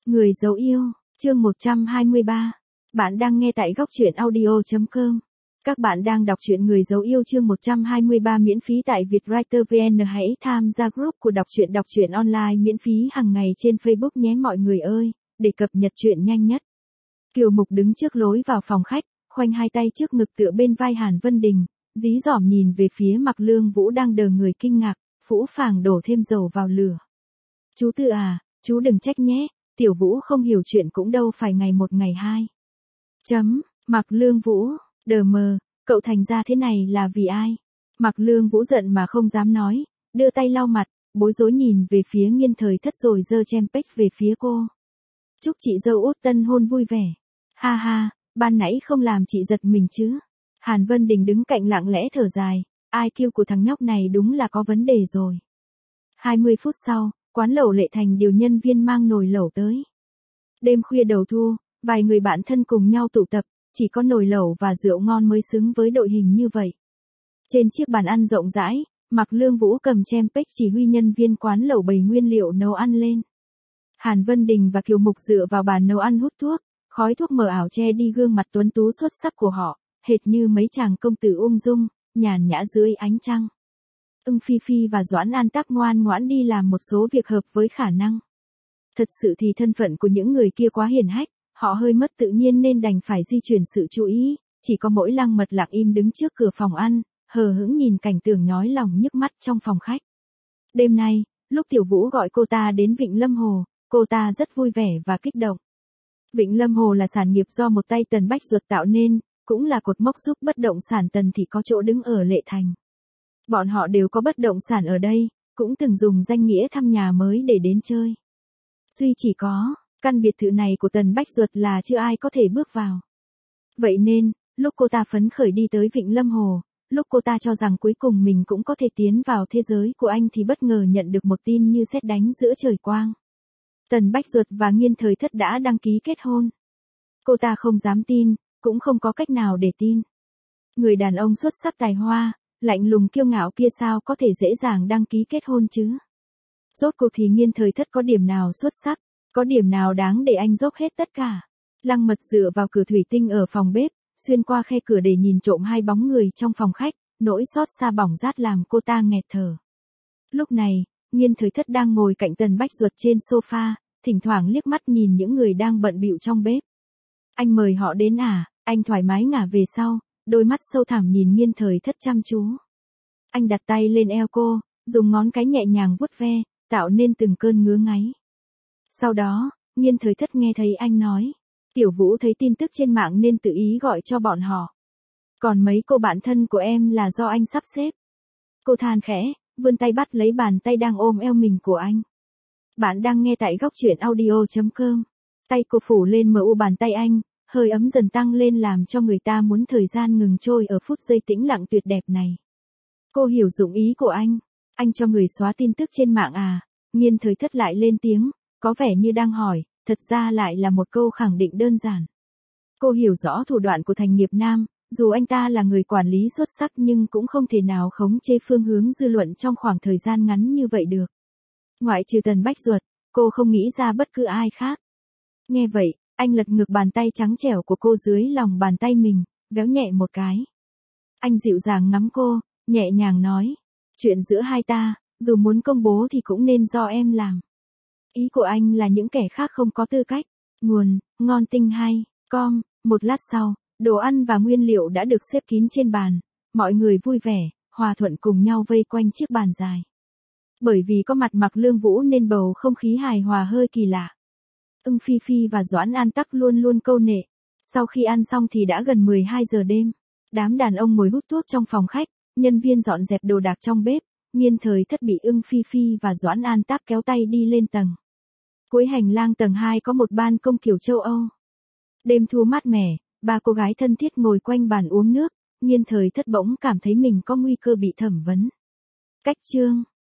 Người dấu yêu, chương 123. Bạn đang nghe tại góc truyện audio.com. Các bạn đang đọc truyện Người dấu yêu chương 123 miễn phí tại Vietwriter VN. Hãy tham gia group của đọc truyện online miễn phí hàng ngày trên Facebook nhé mọi người ơi, để cập nhật truyện nhanh nhất. Kiều Mục đứng trước lối vào phòng khách, khoanh hai tay trước ngực tựa bên vai Hàn Vân Đình, dí dỏm nhìn về phía Mạc Lương Vũ đang đờ người kinh ngạc, phũ phàng đổ thêm dầu vào lửa. Chú Tư à, chú đừng trách nhé. Tiểu Vũ không hiểu chuyện cũng đâu phải ngày một ngày hai. Mạc Lương Vũ, đờ mờ, cậu thành ra thế này là vì ai? Mạc Lương Vũ giận mà không dám nói, đưa tay lau mặt, bối rối nhìn về phía Nghiên Thời Thất rồi giơ chempech về phía cô. Chúc chị dâu út tân hôn vui vẻ. Ha ha, ban nãy không làm chị giật mình chứ. Hàn Vân Đình đứng cạnh lặng lẽ thở dài, IQ của thằng nhóc này đúng là có vấn đề rồi. 20 phút sau, quán lẩu Lệ Thành điều nhân viên mang nồi lẩu tới. Đêm khuya đầu thu, vài người bạn thân cùng nhau tụ tập, chỉ có nồi lẩu và rượu ngon mới xứng với đội hình như vậy. Trên chiếc bàn ăn rộng rãi, Mạc Lương Vũ cầm chempech chỉ huy nhân viên quán lẩu bày nguyên liệu nấu ăn lên. Hàn Vân Đình và Kiều Mục dựa vào bàn nấu ăn hút thuốc, khói thuốc mờ ảo che đi gương mặt tuấn tú xuất sắc của họ, hệt như mấy chàng công tử ung dung, nhàn nhã dưới ánh trăng. Phi Phi và Doãn An Tác ngoan ngoãn đi làm một số việc hợp với khả năng. Thật sự thì thân phận của những người kia quá hiển hách, họ hơi mất tự nhiên nên đành phải di chuyển sự chú ý, chỉ có mỗi Lăng Mật lặng im đứng trước cửa phòng ăn, hờ hững nhìn cảnh tượng nhói lòng nhức mắt trong phòng khách. Đêm nay, lúc Tiểu Vũ gọi cô ta đến Vịnh Lâm Hồ, cô ta rất vui vẻ và kích động. Vịnh Lâm Hồ là sản nghiệp do một tay Tần Bách Duật tạo nên, cũng là cột mốc giúp bất động sản Tần thì có chỗ đứng ở Lệ Thành. Bọn họ đều có bất động sản ở đây, cũng từng dùng danh nghĩa thăm nhà mới để đến chơi. Duy chỉ có, căn biệt thự này của Tần Bách Duật là chưa ai có thể bước vào. Vậy nên, lúc cô ta phấn khởi đi tới Vịnh Lâm Hồ, lúc cô ta cho rằng cuối cùng mình cũng có thể tiến vào thế giới của anh thì bất ngờ nhận được một tin như sét đánh giữa trời quang. Tần Bách Duật và Nghiên Thời Thất đã đăng ký kết hôn. Cô ta không dám tin, cũng không có cách nào để tin. Người đàn ông xuất sắc tài hoa, lạnh lùng kiêu ngạo kia sao có thể dễ dàng đăng ký kết hôn chứ? Rốt cuộc thì Nghiên Thời Thất có điểm nào xuất sắc, có điểm nào đáng để anh dốc hết tất cả? Lăng Mật dựa vào cửa thủy tinh ở phòng bếp, xuyên qua khe cửa để nhìn trộm hai bóng người trong phòng khách, nỗi xót xa bỏng rát làm cô ta nghẹt thở. Lúc này, Nghiên Thời Thất đang ngồi cạnh Tần Bách Duật trên sofa, thỉnh thoảng liếc mắt nhìn những người đang bận bịu trong bếp. Anh mời họ đến à? Anh thoải mái ngả về sau, đôi mắt sâu thẳm nhìn Nghiên Thời Thất chăm chú. Anh đặt tay lên eo cô, dùng ngón cái nhẹ nhàng vuốt ve, tạo nên từng cơn ngứa ngáy. Sau đó, Nghiên Thời Thất nghe thấy anh nói, Tiểu Vũ thấy tin tức trên mạng nên tự ý gọi cho bọn họ. Còn mấy cô bạn thân của em là do anh sắp xếp. Cô than khẽ, vươn tay bắt lấy bàn tay đang ôm eo mình của anh. Bạn đang nghe tại góc truyện audio.com. Tay cô phủ lên mờ u bàn tay anh, hơi ấm dần tăng lên làm cho người ta muốn thời gian ngừng trôi ở phút giây tĩnh lặng tuyệt đẹp này. Cô hiểu dụng ý của anh cho người xóa tin tức trên mạng à? Nghiên Thời Thất lại lên tiếng, có vẻ như đang hỏi, thật ra lại là một câu khẳng định đơn giản. Cô hiểu rõ thủ đoạn của Thành Nghiệp Nam, dù anh ta là người quản lý xuất sắc nhưng cũng không thể nào khống chế phương hướng dư luận trong khoảng thời gian ngắn như vậy được. Ngoại trừ Tần Bách Duật, cô không nghĩ ra bất cứ ai khác. Nghe vậy, anh lật ngược bàn tay trắng trẻo của cô dưới lòng bàn tay mình, véo nhẹ một cái. Anh dịu dàng ngắm cô, nhẹ nhàng nói, chuyện giữa hai ta, dù muốn công bố thì cũng nên do em làm. Ý của anh là những kẻ khác không có tư cách. Nguồn, ngon tinh hay, com. Một lát sau, đồ ăn và nguyên liệu đã được xếp kín trên bàn. Mọi người vui vẻ, hòa thuận cùng nhau vây quanh chiếc bàn dài. Bởi vì có mặt Mạc Lương Vũ nên bầu không khí hài hòa hơi kỳ lạ. Phi Phi và Doãn An Tắc luôn luôn câu nệ. Sau khi ăn xong thì đã gần 12 giờ đêm. Đám đàn ông ngồi hút thuốc trong phòng khách, nhân viên dọn dẹp đồ đạc trong bếp. Nghiên Thời Thất bị Phi Phi và Doãn An Tắc kéo tay đi lên tầng. Cuối hành lang tầng 2 có một ban công kiểu châu Âu. Đêm thu mát mẻ, ba cô gái thân thiết ngồi quanh bàn uống nước. Nghiên Thời Thất bỗng cảm thấy mình có nguy cơ bị thẩm vấn. Cách chương